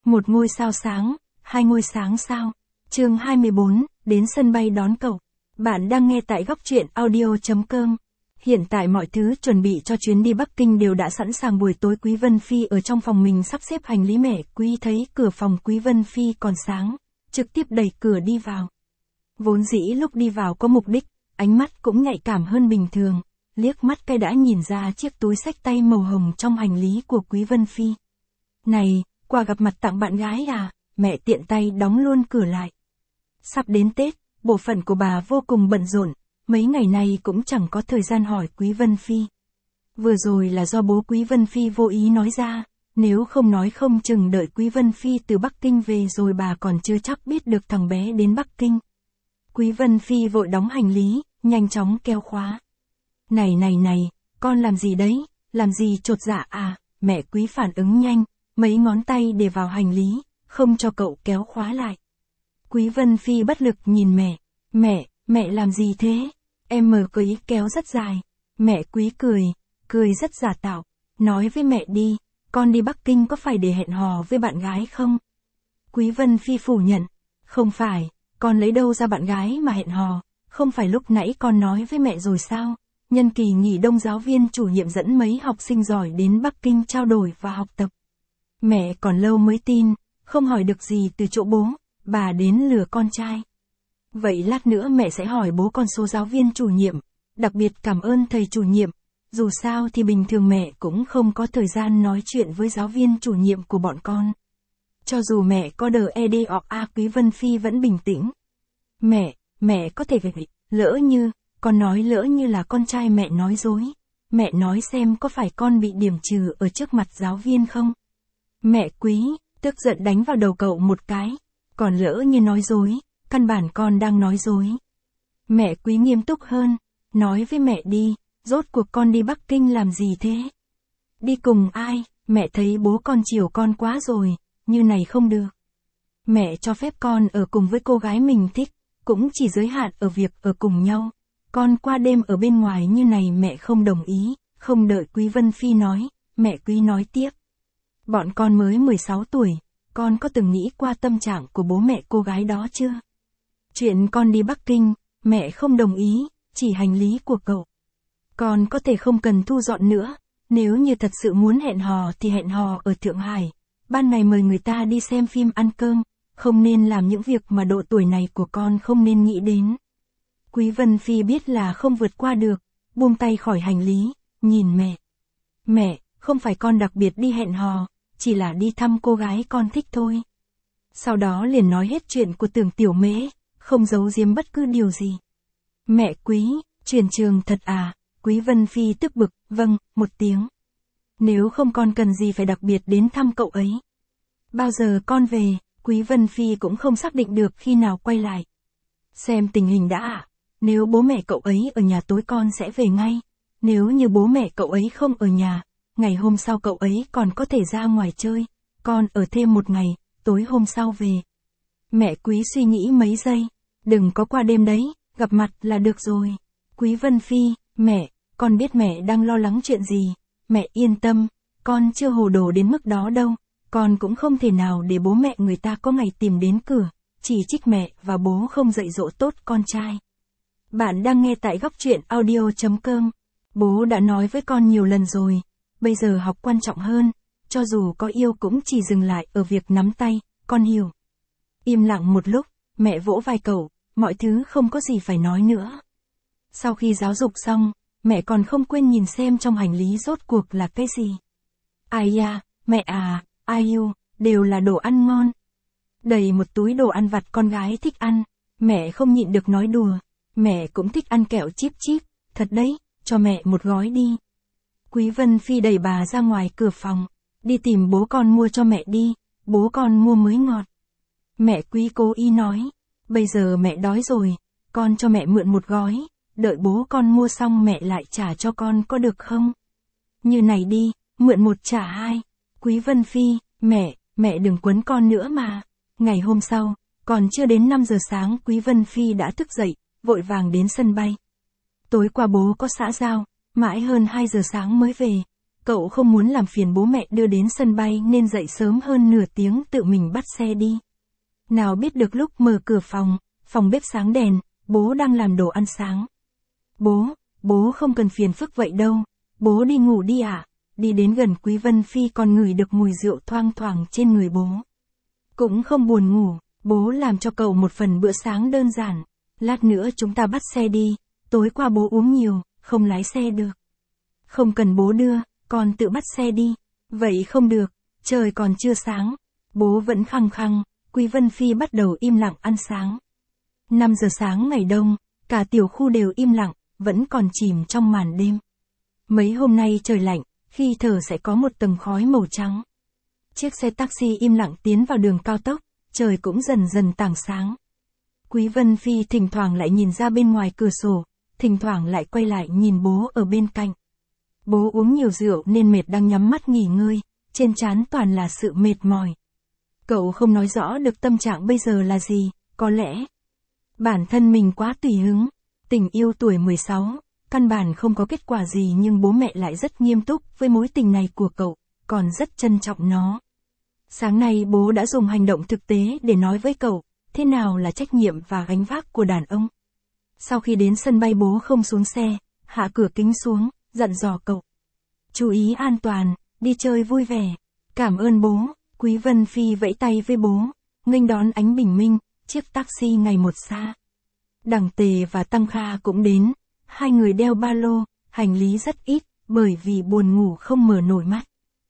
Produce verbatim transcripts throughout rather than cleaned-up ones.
Một ngôi sao sáng, hai ngôi sáng sao. Chương hai mươi bốn, đến sân bay đón cậu. Bạn đang nghe tại góc truyện audio chấm com. Hiện tại mọi thứ chuẩn bị cho chuyến đi Bắc Kinh đều đã sẵn sàng. Buổi tối Quý Vân Phi ở trong phòng mình sắp xếp hành lý. Mẹ Quý thấy cửa phòng Quý Vân Phi còn sáng, trực tiếp đẩy cửa đi vào. Vốn dĩ lúc đi vào có mục đích, ánh mắt cũng nhạy cảm hơn bình thường, liếc mắt cái đã nhìn ra chiếc túi xách tay màu hồng trong hành lý của Quý Vân Phi. Này, quà gặp mặt tặng bạn gái à? Mẹ tiện tay đóng luôn cửa lại. Sắp đến Tết, bộ phận của bà vô cùng bận rộn, mấy ngày nay cũng chẳng có thời gian hỏi Quý Vân Phi. Vừa rồi là do bố Quý Vân Phi vô ý nói ra, nếu không nói không chừng đợi Quý Vân Phi từ Bắc Kinh về rồi bà còn chưa chắc biết được thằng bé đến Bắc Kinh. Quý Vân Phi vội đóng hành lý, nhanh chóng kéo khóa. Này này này, con làm gì đấy, làm gì chột dạ à? Mẹ Quý phản ứng nhanh, mấy ngón tay để vào hành lý, không cho cậu kéo khóa lại. Quý Vân Phi bất lực nhìn mẹ. Mẹ, mẹ làm gì thế? Em mở cái kéo rất dài. Mẹ Quý cười, cười rất giả tạo. Nói với mẹ đi, con đi Bắc Kinh có phải để hẹn hò với bạn gái không? Quý Vân Phi phủ nhận. Không phải, con lấy đâu ra bạn gái mà hẹn hò? Không phải lúc nãy con nói với mẹ rồi sao? Nhân kỳ nghỉ đông giáo viên chủ nhiệm dẫn mấy học sinh giỏi đến Bắc Kinh trao đổi và học tập. Mẹ còn lâu mới tin, không hỏi được gì từ chỗ bố, bà đến lừa con trai. Vậy lát nữa mẹ sẽ hỏi bố con số giáo viên chủ nhiệm, đặc biệt cảm ơn thầy chủ nhiệm, dù sao thì bình thường mẹ cũng không có thời gian nói chuyện với giáo viên chủ nhiệm của bọn con. Cho dù mẹ có đờ e đê hoặc a, Quý Vân Phi vẫn bình tĩnh. Mẹ, mẹ có thể về, lỡ như, con nói lỡ như là con trai mẹ nói dối. Mẹ nói xem có phải con bị điểm trừ ở trước mặt giáo viên không? Mẹ Quý, tức giận đánh vào đầu cậu một cái. Còn lỡ như nói dối, căn bản con đang nói dối. Mẹ Quý nghiêm túc hơn, nói với mẹ đi, rốt cuộc con đi Bắc Kinh làm gì thế? Đi cùng ai? Mẹ thấy bố con chiều con quá rồi, như này không được. Mẹ cho phép con ở cùng với cô gái mình thích, cũng chỉ giới hạn ở việc ở cùng nhau. Con qua đêm ở bên ngoài như này mẹ không đồng ý. Không đợi Quý Vân Phi nói, mẹ Quý nói tiếp. Bọn con mới mười sáu tuổi, con có từng nghĩ qua tâm trạng của bố mẹ cô gái đó chưa? Chuyện con đi Bắc Kinh, mẹ không đồng ý, chỉ hành lý của cậu. Con có thể không cần thu dọn nữa, nếu như thật sự muốn hẹn hò thì hẹn hò ở Thượng Hải. Ban ngày mời người ta đi xem phim ăn cơm, không nên làm những việc mà độ tuổi này của con không nên nghĩ đến. Quý Vân Phi biết là không vượt qua được, buông tay khỏi hành lý, nhìn mẹ. Mẹ, không phải con đặc biệt đi hẹn hò, chỉ là đi thăm cô gái con thích thôi. Sau đó liền nói hết chuyện của Tưởng Tiểu Mễ, không giấu giếm bất cứ điều gì. Mẹ Quý, chuyển trường thật à? Quý Vân Phi tức bực, vâng, một tiếng. Nếu không con cần gì phải đặc biệt đến thăm cậu ấy. Bao giờ con về? Quý Vân Phi cũng không xác định được khi nào quay lại. Xem tình hình đã ạ. Nếu bố mẹ cậu ấy ở nhà tối con sẽ về ngay. Nếu như bố mẹ cậu ấy không ở nhà, ngày hôm sau cậu ấy còn có thể ra ngoài chơi. Con ở thêm một ngày, tối hôm sau về. Mẹ Quý suy nghĩ mấy giây. Đừng có qua đêm đấy, gặp mặt là được rồi. Quý Vân Phi, mẹ, con biết mẹ đang lo lắng chuyện gì. Mẹ yên tâm, con chưa hồ đồ đến mức đó đâu. Con cũng không thể nào để bố mẹ người ta có ngày tìm đến cửa, chỉ trích mẹ và bố không dạy dỗ tốt con trai. Bạn đang nghe tại góc truyện audio chấm com. Bố đã nói với con nhiều lần rồi, bây giờ học quan trọng hơn, cho dù có yêu cũng chỉ dừng lại ở việc nắm tay, con hiểu. Im lặng một lúc, mẹ vỗ vai cậu, mọi thứ không có gì phải nói nữa. Sau khi giáo dục xong, mẹ còn không quên nhìn xem trong hành lý rốt cuộc là cái gì. Ai da, mẹ à, ai yêu, đều là đồ ăn ngon. Đầy một túi đồ ăn vặt con gái thích ăn, mẹ không nhịn được nói đùa. Mẹ cũng thích ăn kẹo chip chip, thật đấy, cho mẹ một gói đi. Quý Vân Phi đẩy bà ra ngoài cửa phòng, đi tìm bố con mua cho mẹ đi, bố con mua mới ngọt. Mẹ Quý cố ý nói, bây giờ mẹ đói rồi, con cho mẹ mượn một gói, đợi bố con mua xong mẹ lại trả cho con có được không? Như này đi, mượn một trả hai. Quý Vân Phi, mẹ, mẹ đừng quấn con nữa mà. Ngày hôm sau, còn chưa đến năm giờ sáng Quý Vân Phi đã thức dậy, vội vàng đến sân bay. Tối qua bố có xã giao, mãi hơn hai giờ sáng mới về. cậu không muốn làm phiền bố mẹ đưa đến sân bay nên dậy sớm hơn nửa tiếng tự mình bắt xe đi. Nào biết được lúc mở cửa phòng, phòng bếp sáng đèn, bố đang làm đồ ăn sáng. Bố, bố không cần phiền phức vậy đâu, bố đi ngủ đi ạ. À? Đi đến gần Quý Vân Phi còn ngửi được mùi rượu thoang thoảng trên người bố. Cũng không buồn ngủ, bố làm cho cậu một phần bữa sáng đơn giản. Lát nữa chúng ta bắt xe đi, tối qua bố uống nhiều, không lái xe được. Không cần bố đưa, con tự bắt xe đi. Vậy không được, trời còn chưa sáng. Bố vẫn khăng khăng, Quý Vân Phi bắt đầu im lặng ăn sáng. năm giờ sáng ngày đông, cả tiểu khu đều im lặng, vẫn còn chìm trong màn đêm. Mấy hôm nay trời lạnh, khi thở sẽ có một tầng khói màu trắng. Chiếc xe taxi im lặng tiến vào đường cao tốc, trời cũng dần dần tảng sáng. Quý Vân Phi thỉnh thoảng lại nhìn ra bên ngoài cửa sổ, thỉnh thoảng lại quay lại nhìn bố ở bên cạnh. Bố uống nhiều rượu nên mệt đang nhắm mắt nghỉ ngơi, trên trán toàn là sự mệt mỏi. Cậu không nói rõ được tâm trạng bây giờ là gì, có lẽ bản thân mình quá tùy hứng. Tình yêu tuổi mười sáu, căn bản không có kết quả gì nhưng bố mẹ lại rất nghiêm túc với mối tình này của cậu, còn rất trân trọng nó. Sáng nay bố đã dùng hành động thực tế để nói với cậu, thế nào là trách nhiệm và gánh vác của đàn ông. Sau khi đến sân bay bố không xuống xe, hạ cửa kính xuống, dặn dò cậu. Chú ý an toàn, đi chơi vui vẻ. Cảm ơn bố, Quý Vân Phi vẫy tay với bố, nghênh đón ánh bình minh, chiếc taxi ngày một xa. Đằng Tề và Tăng Kha cũng đến, hai người đeo ba lô, hành lý rất ít, bởi vì buồn ngủ không mở nổi mắt.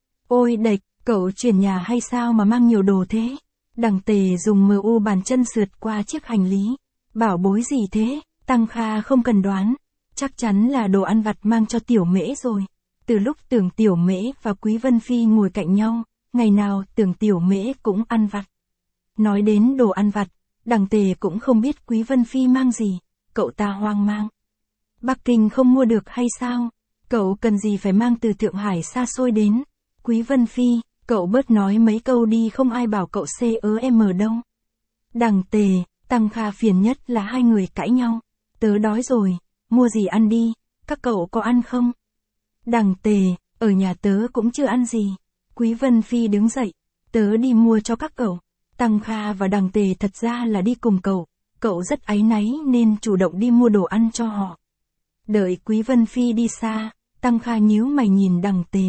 Ôi đệch, cậu chuyển nhà hay sao mà mang nhiều đồ thế? Đằng Tề dùng mờ u bàn chân sượt qua chiếc hành lý. Bảo bối gì thế? Tăng Kha không cần đoán. Chắc chắn là đồ ăn vặt mang cho Tiểu Mễ rồi. Từ lúc Tưởng Tiểu Mễ và Quý Vân Phi ngồi cạnh nhau, ngày nào Tưởng Tiểu Mễ cũng ăn vặt. Nói đến đồ ăn vặt, Đằng Tề cũng không biết Quý Vân Phi mang gì. Cậu ta hoang mang. Bắc Kinh không mua được hay sao? Cậu cần gì phải mang từ Thượng Hải xa xôi đến? Quý Vân Phi, cậu bớt nói mấy câu đi không ai bảo cậu xê ơ em đâu. Đằng Tề, Tăng Kha phiền nhất là hai người cãi nhau. Tớ đói rồi, mua gì ăn đi, các cậu có ăn không? Đằng Tề, ở nhà tớ cũng chưa ăn gì. Quý Vân Phi đứng dậy, tớ đi mua cho các cậu. Tăng Kha và Đằng Tề thật ra là đi cùng cậu, cậu rất áy náy nên chủ động đi mua đồ ăn cho họ. Đợi Quý Vân Phi đi xa, Tăng Kha nhíu mày nhìn Đằng Tề.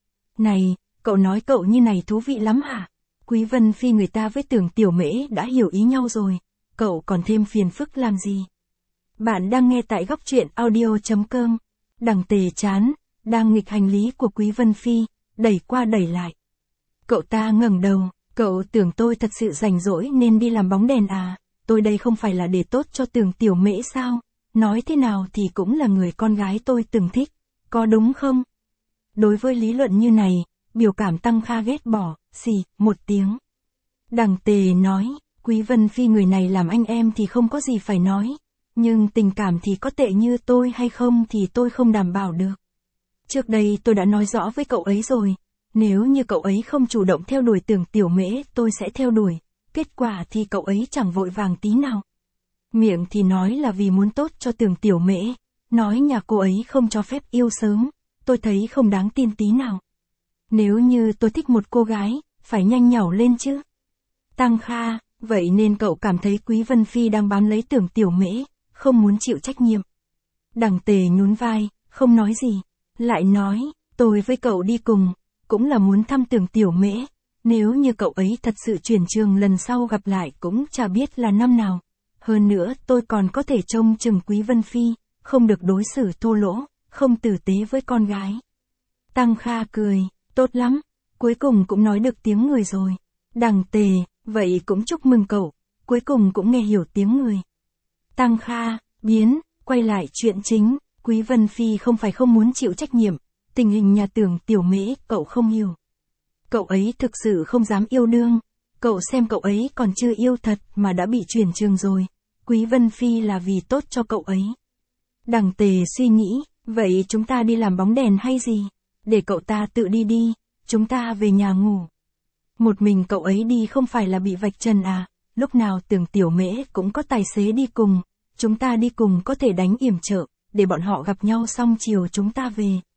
Này, cậu nói cậu như này thú vị lắm hả? Quý Vân Phi người ta với Tưởng Tiểu Mễ đã hiểu ý nhau rồi, cậu còn thêm phiền phức làm gì? Bạn đang nghe tại góc truyện audio chấm com. Đằng Tề chán, đang nghịch hành lý của Quý Vân Phi, đẩy qua đẩy lại. Cậu ta ngẩng đầu, cậu tưởng tôi thật sự rảnh rỗi nên đi làm bóng đèn à? Tôi đây không phải là để tốt cho Tưởng Tiểu Mễ sao? Nói thế nào thì cũng là người con gái tôi từng thích, có đúng không? Đối với lý luận như này, biểu cảm Tăng Kha ghét bỏ, xì, một tiếng. Đằng Tề nói, Quý Vân Phi người này làm anh em thì không có gì phải nói, nhưng tình cảm thì có tệ như tôi hay không thì tôi không đảm bảo được. Trước đây tôi đã nói rõ với cậu ấy rồi, nếu như cậu ấy không chủ động theo đuổi Tưởng Tiểu Mễ tôi sẽ theo đuổi, kết quả thì cậu ấy chẳng vội vàng tí nào. Miệng thì nói là vì muốn tốt cho Tưởng Tiểu Mễ, nói nhà cô ấy không cho phép yêu sớm, tôi thấy không đáng tin tí nào. Nếu như tôi thích một cô gái, phải nhanh nhảu lên chứ. Tăng Kha, vậy nên cậu cảm thấy Quý Vân Phi đang bám lấy Tưởng Tiểu Mễ, không muốn chịu trách nhiệm. Đằng Tề nhún vai, không nói gì, lại nói, tôi với cậu đi cùng, cũng là muốn thăm Tưởng Tiểu Mễ, nếu như cậu ấy thật sự chuyển trường lần sau gặp lại cũng chả biết là năm nào. Hơn nữa tôi còn có thể trông chừng Quý Vân Phi, không được đối xử thô lỗ, không tử tế với con gái. Tăng Kha cười, tốt lắm, cuối cùng cũng nói được tiếng người rồi. Đằng Tề, vậy cũng chúc mừng cậu, cuối cùng cũng nghe hiểu tiếng người. Tăng Kha, biến, quay lại chuyện chính, Quý Vân Phi không phải không muốn chịu trách nhiệm, tình hình nhà Tưởng Tiểu Mễ cậu không hiểu. Cậu ấy thực sự không dám yêu đương, cậu xem cậu ấy còn chưa yêu thật mà đã bị chuyển trường rồi, Quý Vân Phi là vì tốt cho cậu ấy. Đằng Tề suy nghĩ, vậy chúng ta đi làm bóng đèn hay gì? Để cậu ta tự đi đi, chúng ta về nhà ngủ. Một mình cậu ấy đi không phải là bị vạch trần à, lúc nào Tưởng Tiểu Mễ cũng có tài xế đi cùng, chúng ta đi cùng có thể đánh yểm trợ, để bọn họ gặp nhau xong chiều chúng ta về.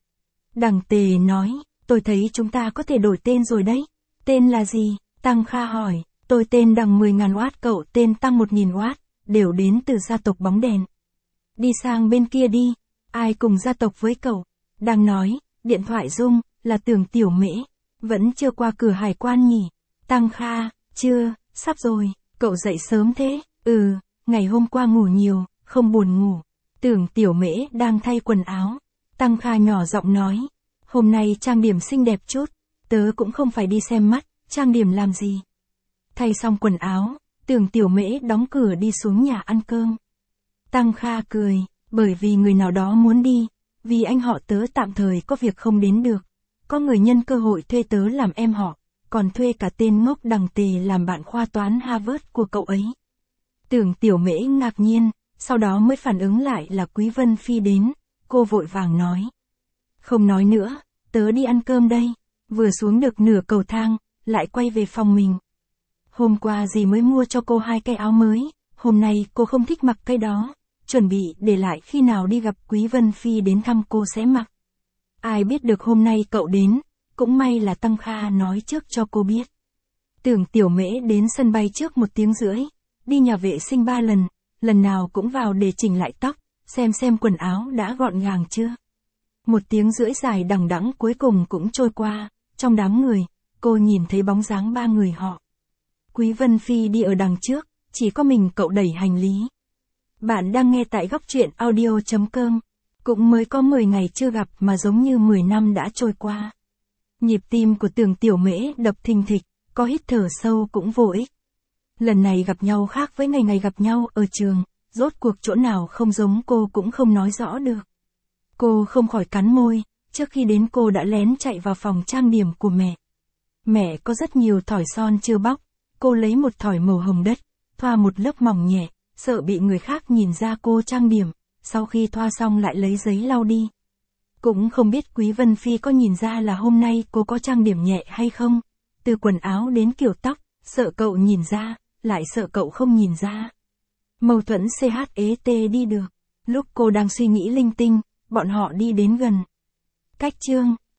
Đằng Tề nói, tôi thấy chúng ta có thể đổi tên rồi đấy. Tên là gì? Tăng Kha hỏi, tôi tên Đằng mười nghìn oát, cậu tên Tăng một nghìn oát, đều đến từ gia tộc bóng đèn. Đi sang bên kia đi, ai cùng gia tộc với cậu? Đang nói, điện thoại rung, là Tưởng Tiểu Mễ. Vẫn chưa qua cửa hải quan nhỉ? Tăng Kha, chưa, sắp rồi, cậu dậy sớm thế? Ừ, ngày hôm qua ngủ nhiều, không buồn ngủ. Tưởng Tiểu Mễ đang thay quần áo. Tăng Kha nhỏ giọng nói, hôm nay trang điểm xinh đẹp chút, tớ cũng không phải đi xem mắt, trang điểm làm gì. Thay xong quần áo, Tưởng Tiểu Mễ đóng cửa đi xuống nhà ăn cơm. Tăng Kha cười, bởi vì người nào đó muốn đi, vì anh họ tớ tạm thời có việc không đến được. Có người nhân cơ hội thuê tớ làm em họ, còn thuê cả tên ngốc Đằng Tề làm bạn khoa toán Harvard của cậu ấy. Tưởng Tiểu Mễ ngạc nhiên, sau đó mới phản ứng lại là Quý Vân Phi đến, cô vội vàng nói. Không nói nữa, tớ đi ăn cơm đây. Vừa xuống được nửa cầu thang, lại quay về phòng mình. Hôm qua dì mới mua cho cô hai cái áo mới, hôm nay cô không thích mặc cái đó, chuẩn bị để lại khi nào đi gặp Quý Vân Phi đến thăm cô sẽ mặc. Ai biết được hôm nay cậu đến, cũng may là Tăng Kha nói trước cho cô biết. Tưởng Tiểu Mễ đến sân bay trước một tiếng rưỡi, đi nhà vệ sinh ba lần, lần nào cũng vào để chỉnh lại tóc, xem xem quần áo đã gọn gàng chưa. Một tiếng rưỡi dài đằng đẵng cuối cùng cũng trôi qua, trong đám người, cô nhìn thấy bóng dáng ba người họ. Quý Vân Phi đi ở đằng trước, chỉ có mình cậu đẩy hành lý. Bạn đang nghe tại góc truyện audio chấm com. Cũng mới có mười ngày chưa gặp mà giống như mười năm đã trôi qua. Nhịp tim của Tưởng Tiểu Mễ đập thình thịch, có hít thở sâu cũng vô ích. Lần này gặp nhau khác với ngày ngày gặp nhau ở trường, rốt cuộc chỗ nào không giống cô cũng không nói rõ được. Cô không khỏi cắn môi, trước khi đến cô đã lén chạy vào phòng trang điểm của mẹ. Mẹ có rất nhiều thỏi son chưa bóc, cô lấy một thỏi màu hồng đất, thoa một lớp mỏng nhẹ, sợ bị người khác nhìn ra cô trang điểm, sau khi thoa xong lại lấy giấy lau đi. Cũng không biết Quý Vân Phi có nhìn ra là hôm nay cô có trang điểm nhẹ hay không, từ quần áo đến kiểu tóc, sợ cậu nhìn ra, lại sợ cậu không nhìn ra. Mâu thuẫn chat đi được, lúc cô đang suy nghĩ linh tinh, bọn họ đi đến gần. Cách chương